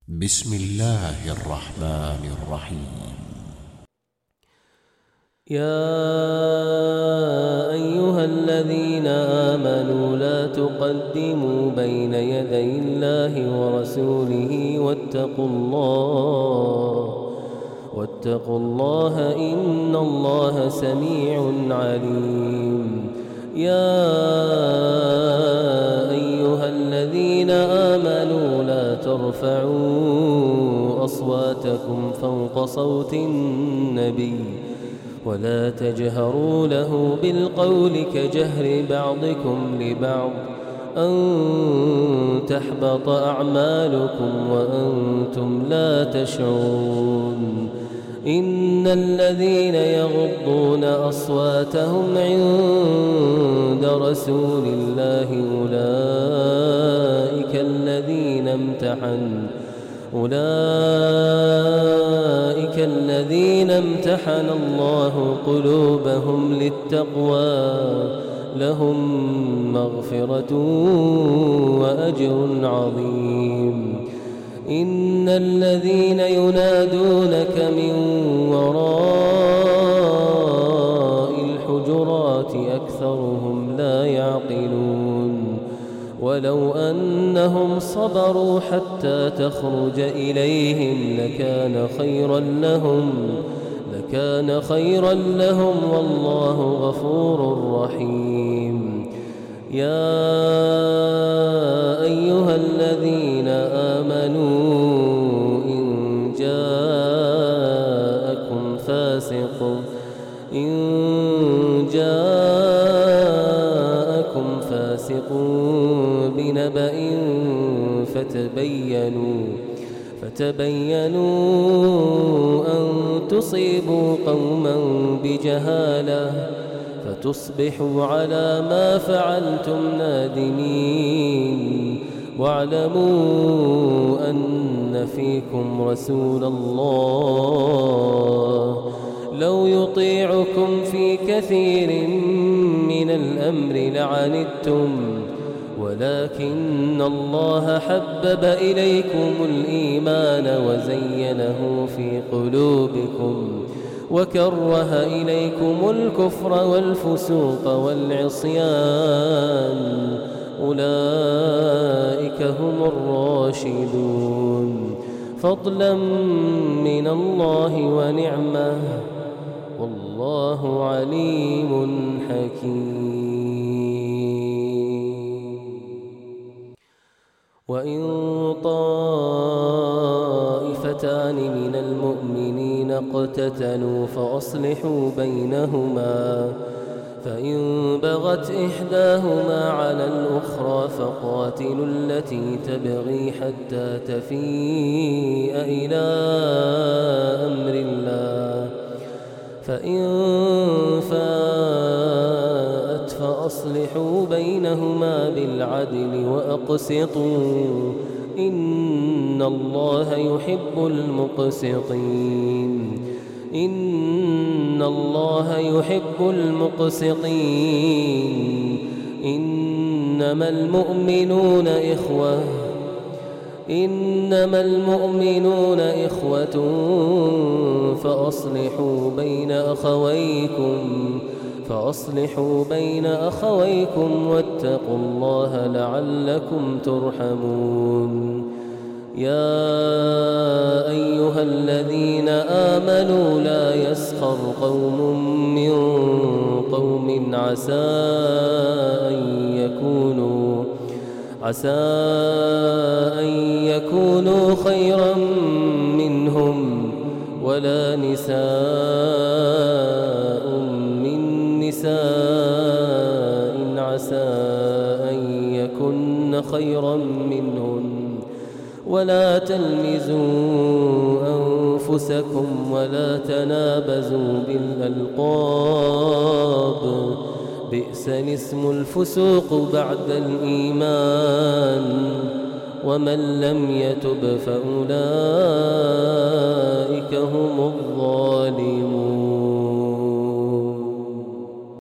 بسم الله الرحمن الرحيم. يا أيها الذين آمنوا لا تقدموا بين يدي الله ورسوله واتقوا الله إن الله سميع عليم. يا أيها الذين آمنوا لا ترفعوا أصواتكم فوق صوت النبي ولا تجهروا له بالقول كجهر بعضكم لبعض أن تحبط أعمالكم وأنتم لا تشعرون. إن الذين يغضون أصواتهم عند رسول الله أولئك الذين امتحن الله قلوبهم للتقوى لهم مغفرة وأجر عظيم. إن الذين ينادونك من وراء الحجرات أكثرهم لا يعقلون. ولو أنهم صبروا حتى تخرج إليهم لكان خيرا لهم والله غفور رحيم. يا أيها الذين آمنوا إن جاءكم فاسق بنبأ فتبينوا أن تصيبوا قوما بجهالة فتصبحوا على ما فعلتم نادمين. واعلموا أن فيكم رسول الله لو يطيعكم في كثير من الأمر لعنتم ولكن الله حبب إليكم الإيمان وزينه في قلوبكم وكره إليكم الكفر والفسوق والعصيان أولئك هم الراشدون فضلا من الله ونعمة والله عليم حكيم. وإن طائفتان من المؤمنين اقتتلوا فأصلحوا بينهما فإن بغت إحداهما على الأخرى فقاتلوا التي تبغي حتى تفيء إلى أمر الله فإن فاءت فأصلحوا بينهما بالعدل وأقسطوا إن الله يحب المقسطين. إنما المؤمنون إخوة فأصلحوا بين أخويكم واتقوا الله لعلكم ترحمون. يا أيها الذين آمنوا لا يسخر قوم من قوم عسى أن يكونوا خيرا منهم ولا نساء من نساء عسى أن يكن خيرا منهن ولا تلمزوا أنفسكم ولا تنابزوا بالألقاب بئس الاسم الفسوق بعد الإيمان ومن لم يتب فأولئك هم الظالمون.